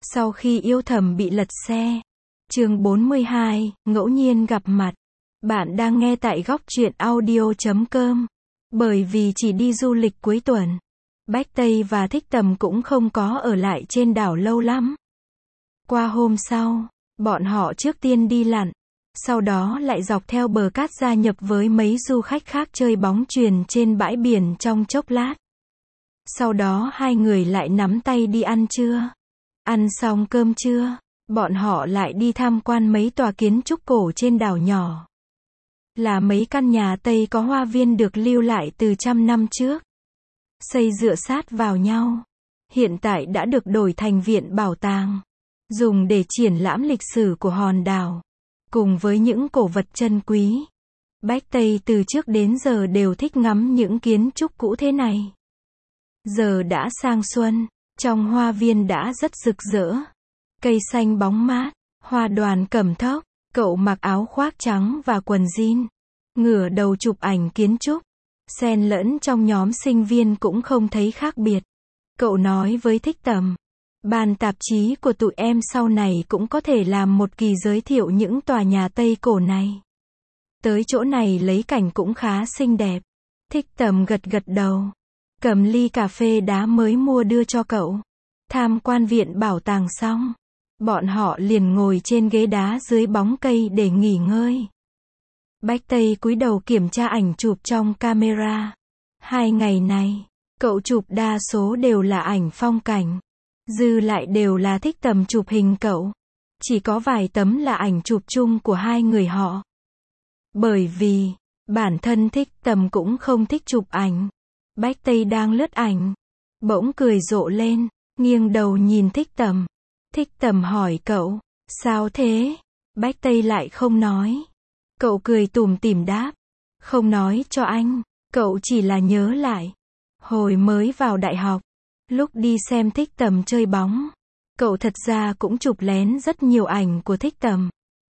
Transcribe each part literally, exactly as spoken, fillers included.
Sau khi yêu thầm bị lật xe. Chương bốn mươi hai, ngẫu nhiên gặp mặt. Bạn đang nghe tại góc truyện audio chấm com. Bởi vì chỉ đi du lịch cuối tuần, Bách Tây và Thích Tầm cũng không có ở lại trên đảo lâu lắm. Qua hôm sau, bọn họ trước tiên đi lặn, sau đó lại dọc theo bờ cát gia nhập với mấy du khách khác chơi bóng chuyền trên bãi biển trong chốc lát. Sau đó hai người lại nắm tay đi ăn trưa. Ăn xong cơm trưa, bọn họ lại đi tham quan mấy tòa kiến trúc cổ trên đảo nhỏ. Là mấy căn nhà Tây có hoa viên được lưu lại từ trăm năm trước. Xây dựa sát vào nhau. Hiện tại đã được đổi thành viện bảo tàng. Dùng để triển lãm lịch sử của hòn đảo. Cùng với những cổ vật chân quý. Bách Tây từ trước đến giờ đều thích ngắm những kiến trúc cũ thế này. Giờ đã sang xuân. Trong hoa viên đã rất rực rỡ. Cây xanh bóng mát, hoa đoàn cẩm thốc, cậu mặc áo khoác trắng và quần jean. Ngửa đầu chụp ảnh kiến trúc. Xen lẫn trong nhóm sinh viên cũng không thấy khác biệt. Cậu nói với Thích Tầm. Ban tạp chí của tụi em sau này cũng có thể làm một kỳ giới thiệu những tòa nhà Tây cổ này. Tới chỗ này lấy cảnh cũng khá xinh đẹp. Thích Tầm gật gật đầu. Cầm ly cà phê đá mới mua đưa cho cậu. Tham quan viện bảo tàng xong, bọn họ liền ngồi trên ghế đá dưới bóng cây để nghỉ ngơi. Bách Tây cúi đầu kiểm tra ảnh chụp trong camera. Hai ngày này, cậu chụp đa số đều là ảnh phong cảnh. Dư lại đều là Thích Tầm chụp hình cậu. Chỉ có vài tấm là ảnh chụp chung của hai người họ. Bởi vì, bản thân Thích Tầm cũng không thích chụp ảnh. Bách Tây đang lướt ảnh. Bỗng cười rộ lên, nghiêng đầu nhìn Thích Tầm. Thích Tầm hỏi cậu, sao thế? Bách Tây lại không nói. Cậu cười tủm tỉm đáp, không nói cho anh, cậu chỉ là nhớ lại. Hồi mới vào đại học, lúc đi xem Thích Tầm chơi bóng, cậu thật ra cũng chụp lén rất nhiều ảnh của Thích Tầm.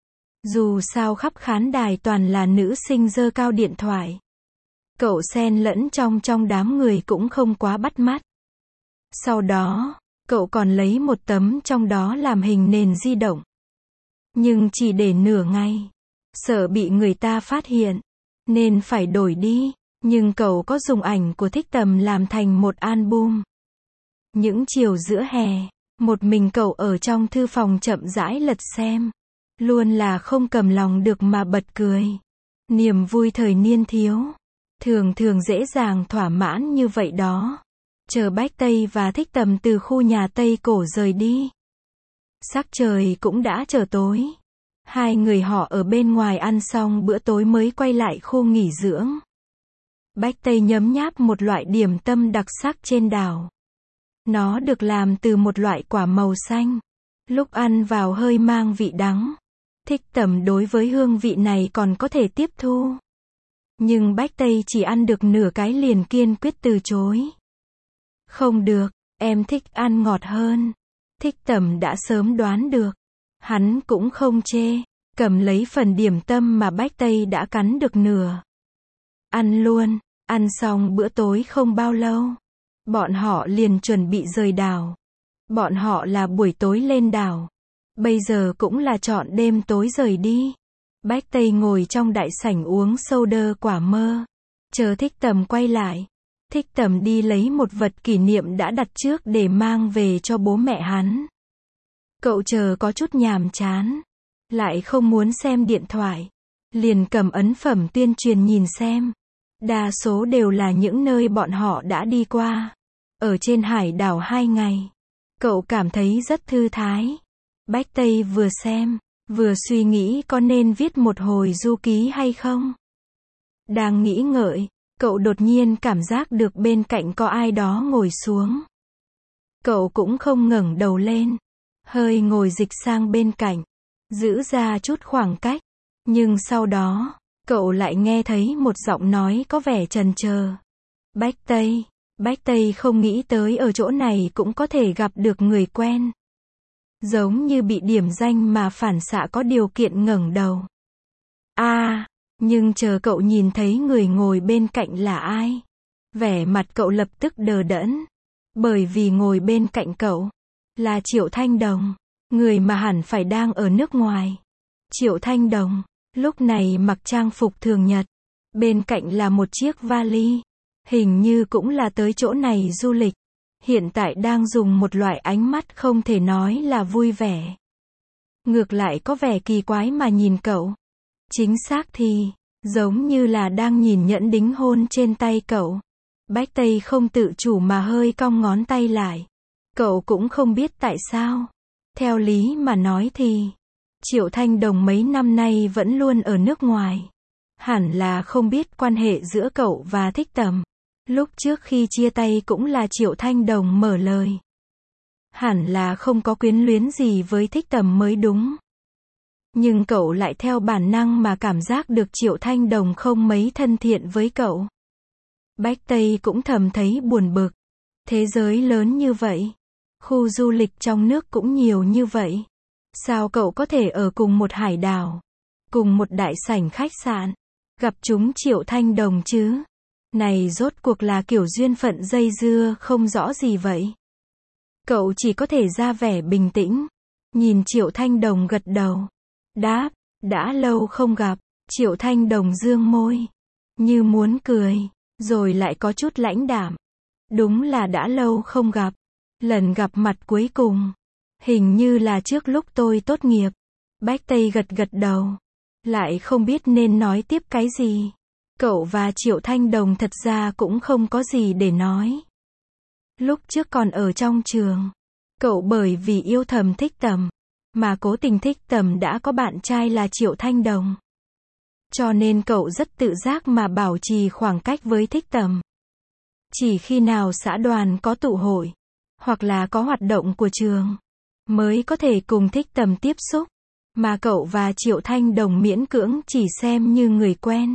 Dù sao khắp khán đài toàn là nữ sinh giơ cao điện thoại. Cậu xen lẫn trong trong đám người cũng không quá bắt mắt. Sau đó, cậu còn lấy một tấm trong đó làm hình nền di động. Nhưng chỉ để nửa ngày. Sợ bị người ta phát hiện. Nên phải đổi đi. Nhưng cậu có dùng ảnh của Thích Tầm làm thành một album. Những chiều giữa hè, một mình cậu ở trong thư phòng chậm rãi lật xem. Luôn là không cầm lòng được mà bật cười. Niềm vui thời niên thiếu. Thường thường dễ dàng thỏa mãn như vậy đó. Chờ Bách Tây và Thích Tầm từ khu nhà Tây cổ rời đi. Sắc trời cũng đã trở tối. Hai người họ ở bên ngoài ăn xong bữa tối mới quay lại khu nghỉ dưỡng. Bách Tây nhấm nháp một loại điểm tâm đặc sắc trên đảo. Nó được làm từ một loại quả màu xanh. Lúc ăn vào hơi mang vị đắng. Thích Tầm đối với hương vị này còn có thể tiếp thu. Nhưng Bách Tây chỉ ăn được nửa cái liền kiên quyết từ chối. Không được, em thích ăn ngọt hơn. Thích Tầm đã sớm đoán được. Hắn cũng không chê, cầm lấy phần điểm tâm mà Bách Tây đã cắn được nửa. Ăn luôn, ăn xong bữa tối không bao lâu. Bọn họ liền chuẩn bị rời đảo. Bọn họ là buổi tối lên đảo. Bây giờ cũng là chọn đêm tối rời đi. Bách Tây ngồi trong đại sảnh uống soda quả mơ. Chờ Thích Tầm quay lại. Thích Tầm đi lấy một vật kỷ niệm đã đặt trước để mang về cho bố mẹ hắn. Cậu chờ có chút nhàm chán. Lại không muốn xem điện thoại. Liền cầm ấn phẩm tuyên truyền nhìn xem. Đa số đều là những nơi bọn họ đã đi qua. Ở trên hải đảo hai ngày. Cậu cảm thấy rất thư thái. Bách Tây vừa xem, vừa suy nghĩ có nên viết một hồi du ký hay không. Đang nghĩ ngợi, cậu đột nhiên cảm giác được bên cạnh có ai đó ngồi xuống. Cậu cũng không ngẩng đầu lên. Hơi ngồi dịch sang bên cạnh. Giữ ra chút khoảng cách. Nhưng sau đó, cậu lại nghe thấy một giọng nói có vẻ chần chờ. Bách Tây. Bách Tây không nghĩ tới ở chỗ này cũng có thể gặp được người quen. Giống như bị điểm danh mà phản xạ có điều kiện ngẩng đầu. À, nhưng chờ cậu nhìn thấy người ngồi bên cạnh là ai. Vẻ mặt cậu lập tức đờ đẫn. Bởi vì ngồi bên cạnh cậu Là Triệu Thanh Đồng, người mà hẳn phải đang ở nước ngoài. Triệu Thanh Đồng, lúc này mặc trang phục thường nhật. Bên cạnh là một chiếc vali. Hình như cũng là tới chỗ này du lịch. Hiện tại đang dùng một loại ánh mắt không thể nói là vui vẻ. Ngược lại có vẻ kỳ quái mà nhìn cậu. Chính xác thì, giống như là đang nhìn nhẫn đính hôn trên tay cậu. Bách Tây không tự chủ mà hơi cong ngón tay lại. Cậu cũng không biết tại sao. Theo lý mà nói thì, Triệu Thanh Đồng mấy năm nay vẫn luôn ở nước ngoài. Hẳn là không biết quan hệ giữa cậu và Thích Tầm. Lúc trước khi chia tay cũng là Triệu Thanh Đồng mở lời. Hẳn là không có quyến luyến gì với Thích Tầm mới đúng. Nhưng cậu lại theo bản năng mà cảm giác được Triệu Thanh Đồng không mấy thân thiện với cậu. Bách Tây cũng thầm thấy buồn bực. Thế giới lớn như vậy. Khu du lịch trong nước cũng nhiều như vậy. Sao cậu có thể ở cùng một hải đảo, cùng một đại sảnh khách sạn, gặp chúng Triệu Thanh Đồng chứ? Này rốt cuộc là kiểu duyên phận dây dưa không rõ gì vậy? Cậu chỉ có thể ra vẻ bình tĩnh. Nhìn Triệu Thanh Đồng gật đầu. Đáp, đã lâu không gặp. Triệu Thanh Đồng dương môi. Như muốn cười. Rồi lại có chút lãnh đạm. Đúng là đã lâu không gặp. Lần gặp mặt cuối cùng. Hình như là trước lúc tôi tốt nghiệp. Bách Tây gật gật đầu. Lại không biết nên nói tiếp cái gì. Cậu và Triệu Thanh Đồng thật ra cũng không có gì để nói. Lúc trước còn ở trong trường. Cậu bởi vì yêu thầm Thích Tầm. Mà cố tình Thích Tầm đã có bạn trai là Triệu Thanh Đồng. Cho nên cậu rất tự giác mà bảo trì khoảng cách với Thích Tầm. Chỉ khi nào xã đoàn có tụ hội, hoặc là có hoạt động của trường, mới có thể cùng Thích Tầm tiếp xúc. Mà cậu và Triệu Thanh Đồng miễn cưỡng chỉ xem như người quen.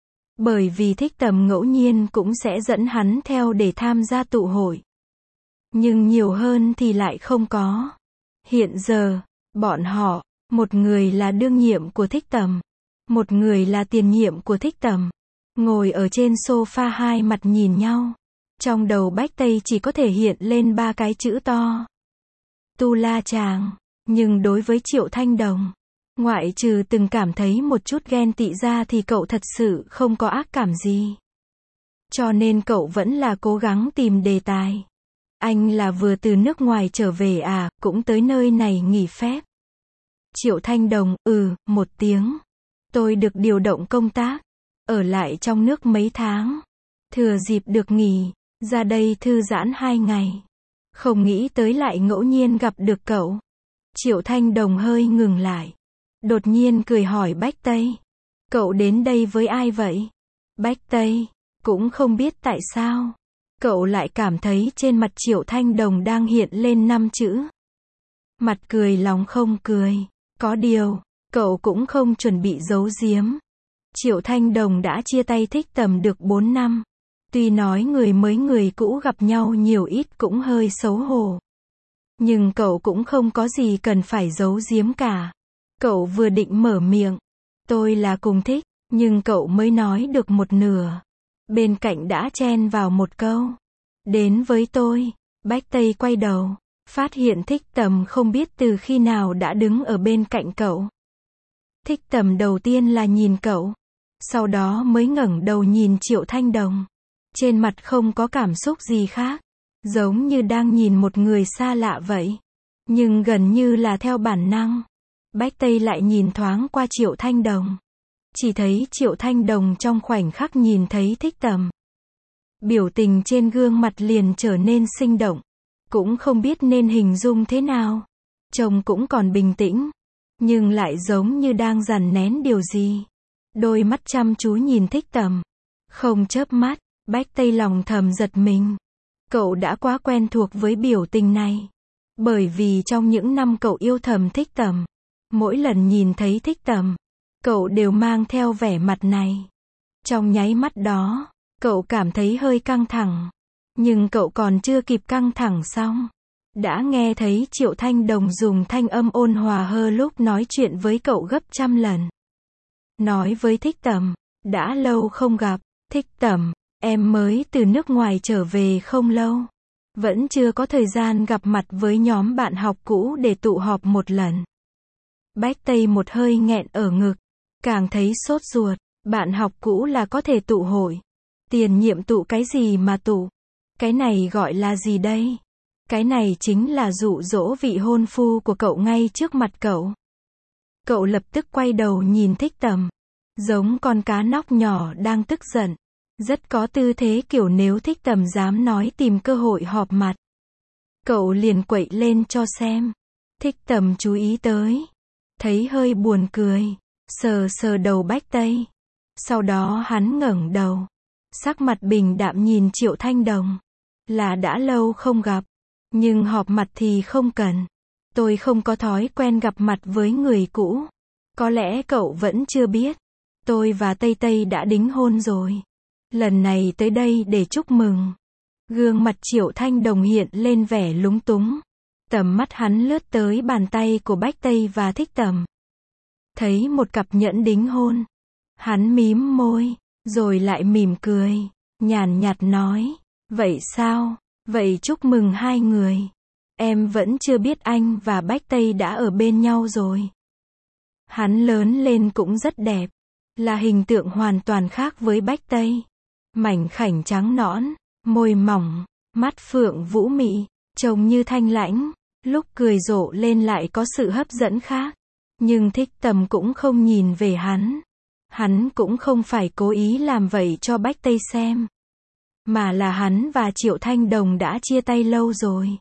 Bởi vì Thích Tầm ngẫu nhiên cũng sẽ dẫn hắn theo để tham gia tụ hội. Nhưng nhiều hơn thì lại không có. Hiện giờ, bọn họ, một người là đương nhiệm của Thích Tầm, một người là tiền nhiệm của Thích Tầm, ngồi ở trên sofa hai mặt nhìn nhau. Trong đầu Bách Tây chỉ có thể hiện lên ba cái chữ to. Tu La Chàng. Nhưng đối với Triệu Thanh Đồng, ngoại trừ từng cảm thấy một chút ghen tị ra thì cậu thật sự không có ác cảm gì. Cho nên cậu vẫn là cố gắng tìm đề tài. Anh là vừa từ nước ngoài trở về à, cũng tới nơi này nghỉ phép. Triệu Thanh Đồng, ừ, một tiếng. Tôi được điều động công tác, ở lại trong nước mấy tháng. Thừa dịp được nghỉ, ra đây thư giãn hai ngày. Không nghĩ tới lại ngẫu nhiên gặp được cậu. Triệu Thanh Đồng hơi ngừng lại. Đột nhiên cười hỏi Bách Tây. Cậu đến đây với ai vậy? Bách Tây, cũng không biết tại sao. Cậu lại cảm thấy trên mặt Triệu Thanh Đồng đang hiện lên năm chữ. Mặt cười lòng không cười. Có điều, cậu cũng không chuẩn bị giấu giếm. Triệu Thanh Đồng đã chia tay Thích Tầm được bốn năm. Tuy nói người mới người cũ gặp nhau nhiều ít cũng hơi xấu hổ. Nhưng cậu cũng không có gì cần phải giấu giếm cả. Cậu vừa định mở miệng. Tôi là cùng thích, nhưng cậu mới nói được một nửa. Bên cạnh đã chen vào một câu. Đến với tôi. Bách Tây quay đầu. Phát hiện Thích Tầm không biết từ khi nào đã đứng ở bên cạnh cậu. Thích Tầm đầu tiên là nhìn cậu. Sau đó mới ngẩng đầu nhìn Triệu Thanh Đồng. Trên mặt không có cảm xúc gì khác. Giống như đang nhìn một người xa lạ vậy. Nhưng gần như là theo bản năng. Bách Tây lại nhìn thoáng qua Triệu Thanh Đồng. Chỉ thấy Triệu Thanh Đồng trong khoảnh khắc nhìn thấy Thích Tầm. Biểu tình trên gương mặt liền trở nên sinh động. Cũng không biết nên hình dung thế nào. Trông cũng còn bình tĩnh. Nhưng lại giống như đang dằn nén điều gì. Đôi mắt chăm chú nhìn Thích Tầm. Không chớp mắt, Bách Tây lòng thầm giật mình. Cậu đã quá quen thuộc với biểu tình này. Bởi vì trong những năm cậu yêu thầm Thích Tầm, mỗi lần nhìn thấy Thích Tầm, cậu đều mang theo vẻ mặt này. Trong nháy mắt đó, cậu cảm thấy hơi căng thẳng. Nhưng cậu còn chưa kịp căng thẳng xong, đã nghe thấy Triệu Thanh Đồng dùng thanh âm ôn hòa hơn lúc nói chuyện với cậu gấp trăm lần. Nói với Thích Tầm, đã lâu không gặp. Thích Tầm, em mới từ nước ngoài trở về không lâu. Vẫn chưa có thời gian gặp mặt với nhóm bạn học cũ để tụ họp một lần. Bách Tây một hơi nghẹn ở ngực. Càng thấy sốt ruột. Bạn học cũ là có thể tụ hội. Tiền nhiệm tụ cái gì mà tụ? Cái này gọi là gì đây? Cái này chính là dụ dỗ vị hôn phu của cậu ngay trước mặt cậu. Cậu lập tức quay đầu nhìn Thích Tầm. Giống con cá nóc nhỏ đang tức giận. Rất có tư thế kiểu nếu Thích Tầm dám nói tìm cơ hội họp mặt. Cậu liền quậy lên cho xem. Thích Tầm chú ý tới. Thấy hơi buồn cười. Sờ sờ đầu Bách Tây. Sau đó hắn ngẩng đầu. Sắc mặt bình đạm nhìn Triệu Thanh Đồng. Là đã lâu không gặp. Nhưng họp mặt thì không cần. Tôi không có thói quen gặp mặt với người cũ. Có lẽ cậu vẫn chưa biết. Tôi và Tây Tây đã đính hôn rồi. Lần này tới đây để chúc mừng. Gương mặt Triệu Thanh Đồng hiện lên vẻ lúng túng. Tầm mắt hắn lướt tới bàn tay của Bách Tây và Thích Tầm. Thấy một cặp nhẫn đính hôn. Hắn mím môi, rồi lại mỉm cười, nhàn nhạt nói. Vậy sao? Vậy chúc mừng hai người. Em vẫn chưa biết anh và Bách Tây đã ở bên nhau rồi. Hắn lớn lên cũng rất đẹp. Là hình tượng hoàn toàn khác với Bách Tây. Mảnh khảnh trắng nõn, môi mỏng, mắt phượng vũ mị, trông như thanh lãnh. Lúc cười rộ lên lại có sự hấp dẫn khác. Nhưng Thích Tầm cũng không nhìn về hắn. Hắn cũng không phải cố ý làm vậy cho Bách Tây xem. Mà là hắn và Triệu Thanh Đồng đã chia tay lâu rồi.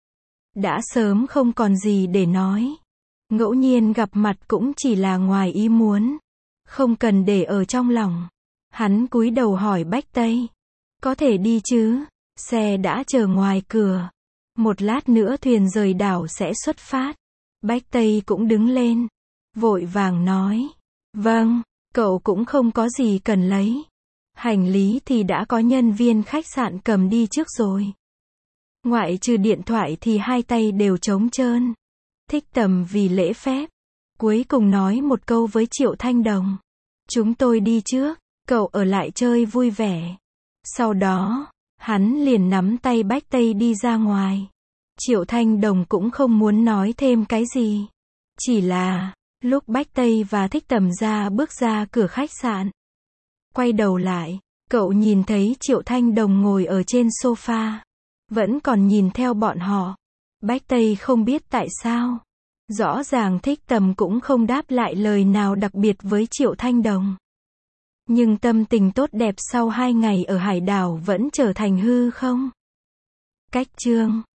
Đã sớm không còn gì để nói. Ngẫu nhiên gặp mặt cũng chỉ là ngoài ý muốn. Không cần để ở trong lòng. Hắn cúi đầu hỏi Bách Tây. Có thể đi chứ? Xe đã chờ ngoài cửa. Một lát nữa thuyền rời đảo sẽ xuất phát. Bách Tây cũng đứng lên. Vội vàng nói. Vâng, cậu cũng không có gì cần lấy. Hành lý thì đã có nhân viên khách sạn cầm đi trước rồi. Ngoại trừ điện thoại thì hai tay đều trống trơn. Thích Tầm vì lễ phép. Cuối cùng nói một câu với Triệu Thanh Đồng. Chúng tôi đi trước, cậu ở lại chơi vui vẻ. Sau đó, hắn liền nắm tay Bách Tây đi ra ngoài. Triệu Thanh Đồng cũng không muốn nói thêm cái gì. Chỉ là, lúc Bách Tây và Thích Tầm ra bước ra cửa khách sạn. Quay đầu lại, cậu nhìn thấy Triệu Thanh Đồng ngồi ở trên sofa. Vẫn còn nhìn theo bọn họ. Bách Tây không biết tại sao. Rõ ràng Thích Tầm cũng không đáp lại lời nào đặc biệt với Triệu Thanh Đồng. Nhưng tâm tình tốt đẹp sau hai ngày ở hải đảo vẫn trở thành hư không. Cách chương